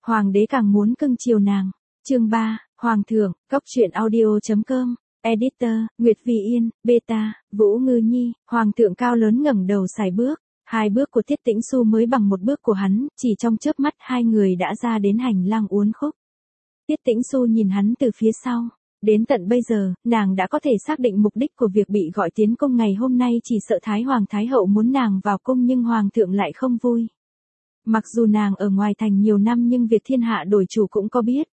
Hoàng đế càng muốn cưng chiều nàng. Chương 3, Hoàng thượng, Cốc truyện audio.com, Editor, Nguyệt Vì Yên, Beta, Vũ Ngư Nhi. Hoàng thượng cao lớn ngẩng đầu sải bước. Hai bước của Tiết Tĩnh Xu mới bằng một bước của hắn, chỉ trong chớp mắt hai người đã ra đến hành lang uốn khúc. Tiết Tĩnh Xu nhìn hắn từ phía sau. Đến tận bây giờ, nàng đã có thể xác định mục đích của việc bị gọi tiến cung ngày hôm nay, chỉ sợ Thái Hoàng Thái Hậu muốn nàng vào cung nhưng Hoàng thượng lại không vui. Mặc dù nàng ở ngoài thành nhiều năm nhưng việc thiên hạ đổi chủ cũng có biết.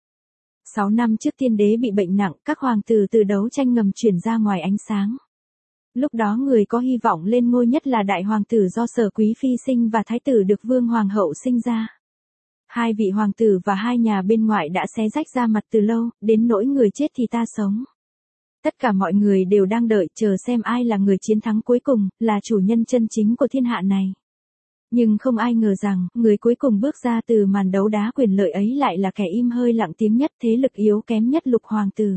6 năm trước tiên đế bị bệnh nặng, các hoàng tử từ đấu tranh ngầm chuyển ra ngoài ánh sáng. Lúc đó người có hy vọng lên ngôi nhất là đại hoàng tử do Sở Quý Phi sinh và thái tử được Vương Hoàng hậu sinh ra. Hai vị hoàng tử và hai nhà bên ngoại đã xé rách ra mặt từ lâu, đến nỗi người chết thì ta sống. Tất cả mọi người đều đang đợi chờ xem ai là người chiến thắng cuối cùng, là chủ nhân chân chính của thiên hạ này. Nhưng không ai ngờ rằng, người cuối cùng bước ra từ màn đấu đá quyền lợi ấy lại là kẻ im hơi lặng tiếng nhất, thế lực yếu kém nhất, Lục hoàng tử.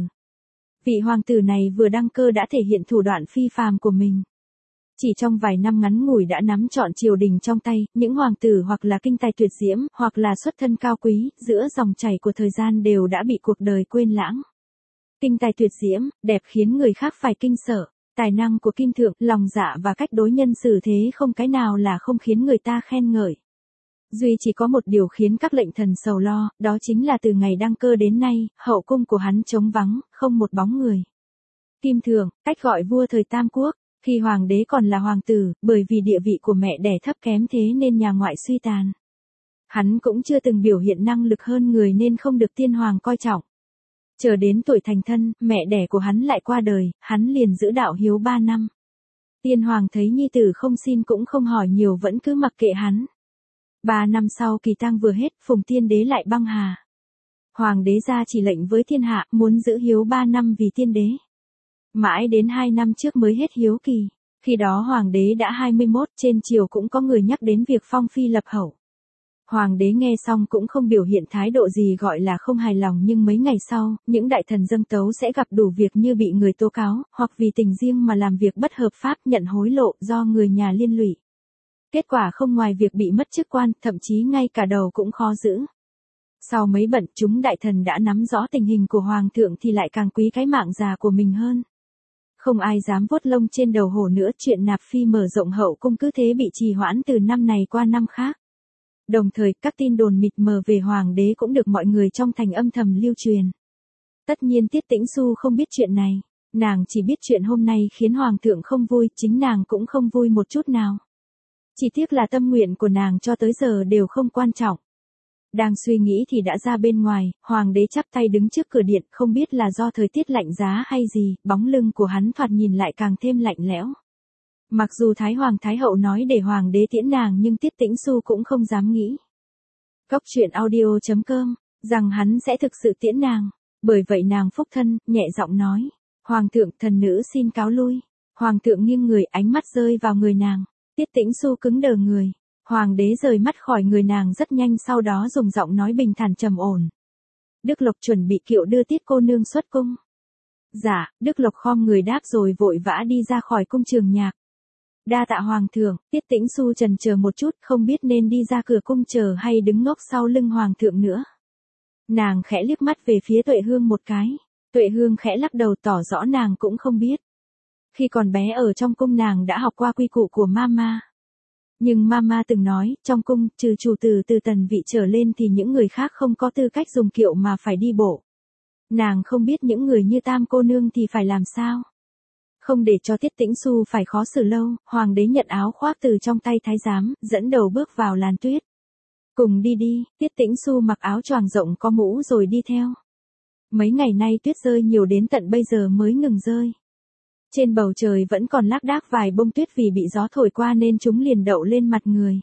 Vị hoàng tử này vừa đăng cơ đã thể hiện thủ đoạn phi phàm của mình. Chỉ trong vài năm ngắn ngủi đã nắm trọn triều đình trong tay, những hoàng tử hoặc là kinh tài tuyệt diễm, hoặc là xuất thân cao quý, giữa dòng chảy của thời gian đều đã bị cuộc đời quên lãng. Kinh tài tuyệt diễm, đẹp khiến người khác phải kinh sợ. Tài năng của Kim Thượng, lòng dạ và cách đối nhân xử thế không cái nào là không khiến người ta khen ngợi. Duy chỉ có một điều khiến các lệnh thần sầu lo, đó chính là từ ngày đăng cơ đến nay, hậu cung của hắn trống vắng, không một bóng người. Kim Thượng, cách gọi vua thời Tam Quốc, khi hoàng đế còn là hoàng tử, bởi vì địa vị của mẹ đẻ thấp kém thế nên nhà ngoại suy tàn. Hắn cũng chưa từng biểu hiện năng lực hơn người nên không được tiên hoàng coi trọng. Chờ đến tuổi thành thân, mẹ đẻ của hắn lại qua đời, hắn liền giữ đạo hiếu 3 năm. Tiên hoàng thấy nhi tử không xin cũng không hỏi nhiều vẫn cứ mặc kệ hắn. 3 năm sau kỳ tang vừa hết, Phùng tiên đế lại băng hà. Hoàng đế ra chỉ lệnh với thiên hạ, muốn giữ hiếu 3 năm vì tiên đế. Mãi đến 2 năm trước mới hết hiếu kỳ. Khi đó hoàng đế đã 21, trên triều cũng có người nhắc đến việc phong phi lập hậu. Hoàng đế nghe xong cũng không biểu hiện thái độ gì gọi là không hài lòng, nhưng mấy ngày sau, những đại thần dâng tấu sẽ gặp đủ việc như bị người tố cáo, hoặc vì tình riêng mà làm việc bất hợp pháp, nhận hối lộ do người nhà liên lụy. Kết quả không ngoài việc bị mất chức quan, thậm chí ngay cả đầu cũng khó giữ. Sau mấy bận, chúng đại thần đã nắm rõ tình hình của hoàng thượng thì lại càng quý cái mạng già của mình hơn. Không ai dám vuốt lông trên đầu hổ nữa, chuyện nạp phi mở rộng hậu cung cứ thế bị trì hoãn từ năm này qua năm khác. Đồng thời, các tin đồn mịt mờ về hoàng đế cũng được mọi người trong thành âm thầm lưu truyền. Tất nhiên Tiết Tĩnh Xu không biết chuyện này, nàng chỉ biết chuyện hôm nay khiến hoàng thượng không vui, chính nàng cũng không vui một chút nào. Chỉ tiếc là tâm nguyện của nàng cho tới giờ đều không quan trọng. Đang suy nghĩ thì đã ra bên ngoài, hoàng đế chắp tay đứng trước cửa điện, không biết là do thời tiết lạnh giá hay gì, bóng lưng của hắn thoạt nhìn lại càng thêm lạnh lẽo. Mặc dù Thái Hoàng Thái Hậu nói để hoàng đế tiễn nàng nhưng Tiết Tĩnh Xu cũng không dám nghĩ. Cốc truyện audio.com, rằng hắn sẽ thực sự tiễn nàng. Bởi vậy nàng phúc thân, nhẹ giọng nói. Hoàng thượng, thần nữ xin cáo lui. Hoàng thượng nghiêng người, ánh mắt rơi vào người nàng. Tiết Tĩnh Xu cứng đờ người. Hoàng đế rời mắt khỏi người nàng rất nhanh, sau đó dùng giọng nói bình thản trầm ổn. Đức Lộc chuẩn bị kiệu đưa Tiết cô nương xuất cung. Dạ, Đức Lộc khom người đáp rồi vội vã đi ra khỏi cung trường nhạc. Đa tạ hoàng thượng. Tiết Tĩnh Xu chần chờ một chút, không biết nên đi ra cửa cung chờ hay đứng ngốc sau lưng hoàng thượng nữa. Nàng khẽ liếc mắt về phía Tuệ Hương một cái. Tuệ Hương khẽ lắc đầu tỏ rõ nàng cũng không biết. Khi còn bé ở trong cung nàng đã học qua quy củ của mama. Nhưng mama từng nói, trong cung, trừ chủ tử từ tần vị trở lên thì những người khác không có tư cách dùng kiệu mà phải đi bộ. Nàng không biết những người như Tam cô nương thì phải làm sao. Không để cho Tiết Tĩnh Xu phải khó xử lâu, hoàng đế nhận áo khoác từ trong tay thái giám, dẫn đầu bước vào làn tuyết. Cùng đi đi, Tiết Tĩnh Xu mặc áo choàng rộng có mũ rồi đi theo. Mấy ngày nay tuyết rơi nhiều đến tận bây giờ mới ngừng rơi. Trên bầu trời vẫn còn lác đác vài bông tuyết vì bị gió thổi qua nên chúng liền đậu lên mặt người.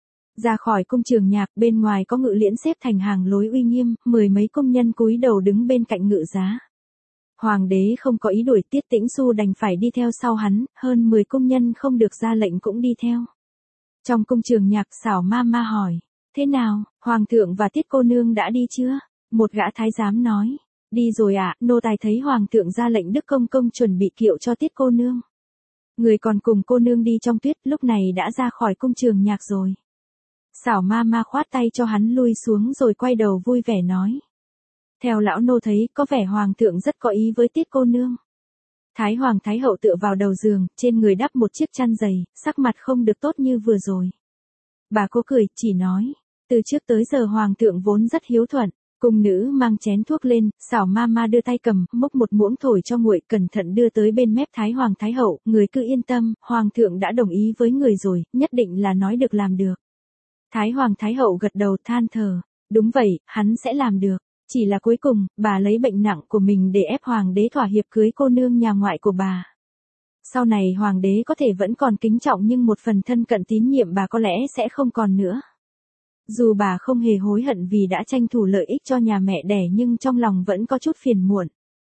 Ra khỏi cung trường nhạc, bên ngoài có ngự liễn xếp thành hàng lối uy nghiêm, 10 mấy công nhân cúi đầu đứng bên cạnh ngự giá. Hoàng đế không có ý đuổi, Tiết Tĩnh Xu đành phải đi theo sau hắn, hơn 10 công nhân không được ra lệnh cũng đi theo. Trong cung trường nhạc, Xảo Mama hỏi, thế nào, hoàng thượng và Tiết cô nương đã đi chưa? Một gã thái giám nói, đi rồi ạ, nô tài thấy hoàng thượng ra lệnh Đức công công chuẩn bị kiệu cho Tiết cô nương. Người còn cùng cô nương đi trong tuyết lúc này đã ra khỏi cung trường nhạc rồi. Xảo ma ma khoát tay cho hắn lui xuống rồi quay đầu vui vẻ nói. Theo lão nô thấy có vẻ hoàng thượng rất có ý với Tiết cô nương. Thái hoàng thái hậu tựa vào đầu giường, trên người đắp một chiếc chăn dày, sắc mặt không được tốt như vừa rồi. Bà cô cười, chỉ nói, từ trước tới giờ hoàng thượng vốn rất hiếu thuận. Cung nữ mang chén thuốc lên, Xảo ma ma đưa tay cầm, múc một muỗng thổi cho nguội, cẩn thận đưa tới bên mép Thái hoàng thái hậu, người cứ yên tâm, hoàng thượng đã đồng ý với người rồi, nhất định là nói được làm được. Thái hoàng thái hậu gật đầu than thở, đúng vậy, hắn sẽ làm được. Chỉ là cuối cùng, bà lấy bệnh nặng của mình để ép hoàng đế thỏa hiệp cưới cô nương nhà ngoại của bà. Sau này hoàng đế có thể vẫn còn kính trọng nhưng một phần thân cận tín nhiệm bà có lẽ sẽ không còn nữa. Dù bà không hề hối hận vì đã tranh thủ lợi ích cho nhà mẹ đẻ nhưng trong lòng vẫn có chút phiền muộn.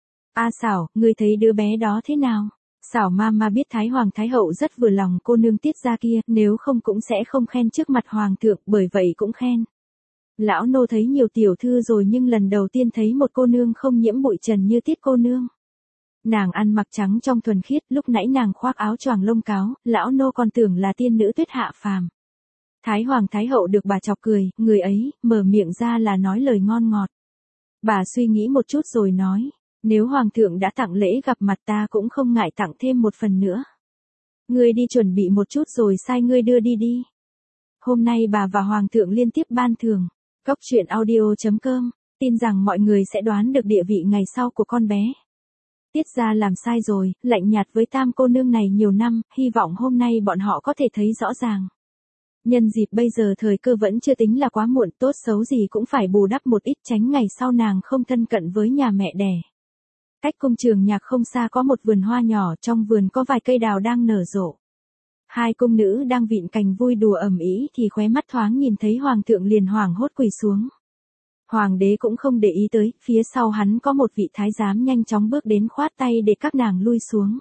A Xảo, ngươi thấy đứa bé đó thế nào? Xảo ma ma biết Thái hoàng thái hậu rất vừa lòng cô nương Tiết gia kia, nếu không cũng sẽ không khen trước mặt hoàng thượng, bởi vậy cũng khen. Lão nô thấy nhiều tiểu thư rồi nhưng lần đầu tiên thấy một cô nương không nhiễm bụi trần như Tiết cô nương. Nàng ăn mặc trắng trong thuần khiết, lúc nãy nàng khoác áo choàng lông cáo, lão nô còn tưởng là tiên nữ tuyết hạ phàm. Thái hoàng thái hậu được bà chọc cười, người ấy, mở miệng ra là nói lời ngon ngọt. Bà suy nghĩ một chút rồi nói, nếu hoàng thượng đã tặng lễ gặp mặt ta cũng không ngại tặng thêm một phần nữa. Ngươi đi chuẩn bị một chút rồi sai ngươi đưa đi đi. Hôm nay bà và hoàng thượng liên tiếp ban thưởng. Cốc truyện audio.com, tin rằng mọi người sẽ đoán được địa vị ngày sau của con bé. Tiết gia làm sai rồi, lạnh nhạt với tam cô nương này nhiều năm, hy vọng hôm nay bọn họ có thể thấy rõ ràng. Nhân dịp bây giờ thời cơ vẫn chưa tính là quá muộn, tốt xấu gì cũng phải bù đắp một ít tránh ngày sau nàng không thân cận với nhà mẹ đẻ. Cách cung trường nhạc không xa có một vườn hoa nhỏ, trong vườn có vài cây đào đang nở rộ. Hai cung nữ đang vịn cành vui đùa ầm ĩ thì khóe mắt thoáng nhìn thấy hoàng thượng liền hoảng hốt quỳ xuống. Hoàng đế cũng không để ý tới, phía sau hắn có một vị thái giám nhanh chóng bước đến khoát tay để các nàng lui xuống.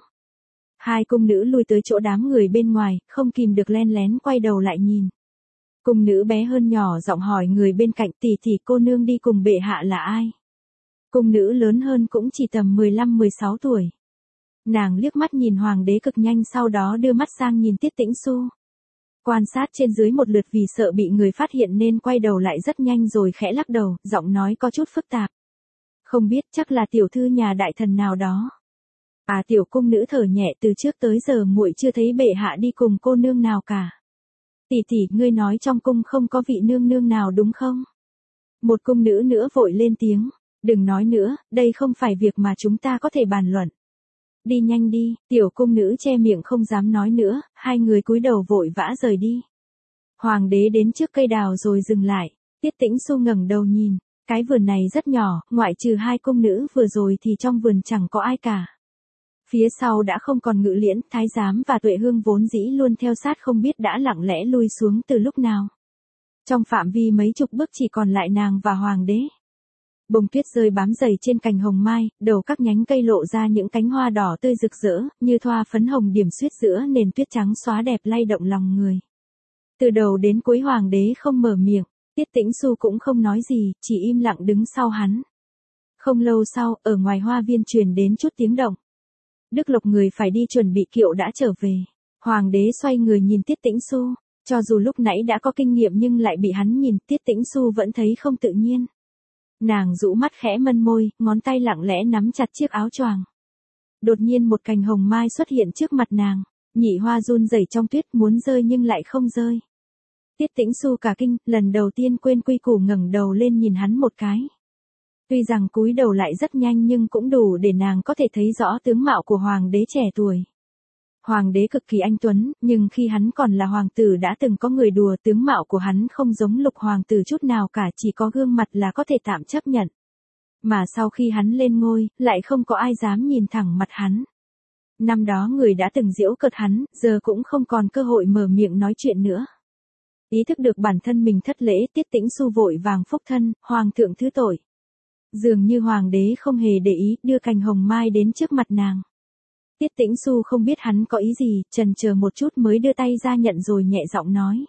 Hai cung nữ lui tới chỗ đám người bên ngoài, không kìm được len lén quay đầu lại nhìn. Cung nữ bé hơn nhỏ giọng hỏi người bên cạnh, tỷ tỷ cô nương đi cùng bệ hạ là ai? Cung nữ lớn hơn cũng chỉ tầm 15-16 tuổi. Nàng liếc mắt nhìn hoàng đế cực nhanh, sau đó đưa mắt sang nhìn Tiết Tĩnh Xu. Quan sát trên dưới một lượt vì sợ bị người phát hiện nên quay đầu lại rất nhanh rồi khẽ lắc đầu, giọng nói có chút phức tạp. Không biết, chắc là tiểu thư nhà đại thần nào đó. À, tiểu cung nữ thở nhẹ, từ trước tới giờ muội chưa thấy bệ hạ đi cùng cô nương nào cả. Tỷ tỷ, ngươi nói trong cung không có vị nương nương nào đúng không? Một cung nữ nữa vội lên tiếng, đừng nói nữa, đây không phải việc mà chúng ta có thể bàn luận. Đi nhanh đi, tiểu cung nữ che miệng không dám nói nữa, hai người cúi đầu vội vã rời đi. Hoàng đế đến trước cây đào rồi dừng lại, Tiết Tĩnh Xu ngẩng đầu nhìn, cái vườn này rất nhỏ, ngoại trừ hai cung nữ vừa rồi thì trong vườn chẳng có ai cả. Phía sau đã không còn Ngự Liễn, Thái giám và Tuệ Hương vốn dĩ luôn theo sát không biết đã lặng lẽ lui xuống từ lúc nào. Trong phạm vi mấy chục bước chỉ còn lại nàng và hoàng đế. Bông tuyết rơi bám dày trên cành hồng mai, đầu các nhánh cây lộ ra những cánh hoa đỏ tươi rực rỡ, như thoa phấn hồng điểm xuyết giữa nền tuyết trắng xóa đẹp lay động lòng người. Từ đầu đến cuối hoàng đế không mở miệng, Tiết Tĩnh Xu cũng không nói gì, chỉ im lặng đứng sau hắn. Không lâu sau, ở ngoài hoa viên truyền đến chút tiếng động. Đức Lộc người phải đi chuẩn bị kiệu đã trở về. Hoàng đế xoay người nhìn Tiết Tĩnh Xu, cho dù lúc nãy đã có kinh nghiệm nhưng lại bị hắn nhìn, Tiết Tĩnh Xu vẫn thấy không tự nhiên. Nàng rũ mắt khẽ mân môi, ngón tay lặng lẽ nắm chặt chiếc áo choàng. Đột nhiên một cành hồng mai xuất hiện trước mặt nàng, nhị hoa run rẩy trong tuyết muốn rơi nhưng lại không rơi. Tiết Tĩnh Xu cả kinh, lần đầu tiên quên quy củ ngẩng đầu lên nhìn hắn một cái. Tuy rằng cúi đầu lại rất nhanh nhưng cũng đủ để nàng có thể thấy rõ tướng mạo của hoàng đế trẻ tuổi. Hoàng đế cực kỳ anh tuấn, nhưng khi hắn còn là hoàng tử đã từng có người đùa, tướng mạo của hắn không giống Lục hoàng tử chút nào cả, chỉ có gương mặt là có thể tạm chấp nhận. Mà sau khi hắn lên ngôi, lại không có ai dám nhìn thẳng mặt hắn. Năm đó người đã từng giễu cợt hắn, giờ cũng không còn cơ hội mở miệng nói chuyện nữa. Ý thức được bản thân mình thất lễ, Tiết Tĩnh Xu vội vàng phúc thân, hoàng thượng thứ tội. Dường như hoàng đế không hề để ý, đưa cành hồng mai đến trước mặt nàng. Tiết Tĩnh Xu không biết hắn có ý gì, chần chờ một chút mới đưa tay ra nhận rồi nhẹ giọng nói.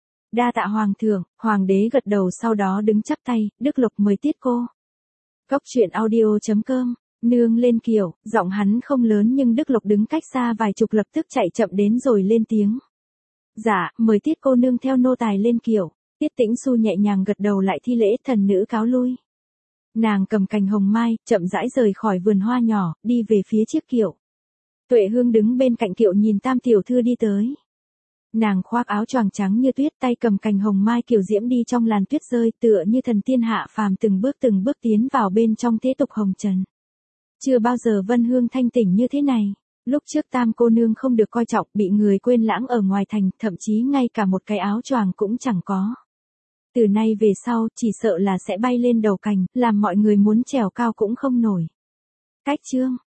Đa tạ hoàng thượng, hoàng đế gật đầu sau đó đứng chắp tay, Đức Lộc mời Tiết cô. Cốc truyện audio.com, nương lên kiệu, giọng hắn không lớn nhưng Đức Lộc đứng cách xa vài chục lập tức chạy chậm đến rồi lên tiếng. Dạ, mời Tiết cô nương theo nô tài lên kiệu. Tiết Tĩnh Xu nhẹ nhàng gật đầu lại thi lễ, thần nữ cáo lui. Nàng cầm cành hồng mai, chậm rãi rời khỏi vườn hoa nhỏ, đi về phía chiếc kiệu. Tuệ Hương đứng bên cạnh kiệu nhìn Tam tiểu thư đi tới. Nàng khoác áo choàng trắng như tuyết, tay cầm cành hồng mai kiều diễm đi trong làn tuyết rơi, tựa như thần tiên hạ phàm từng bước tiến vào bên trong thế tục hồng trần. Chưa bao giờ Vân Hương thanh tỉnh như thế này. Lúc trước Tam cô nương không được coi trọng, bị người quên lãng ở ngoài thành, thậm chí ngay cả một cái áo choàng cũng chẳng có. Từ nay về sau, chỉ sợ là sẽ bay lên đầu cành, làm mọi người muốn trèo cao cũng không nổi. Cách chương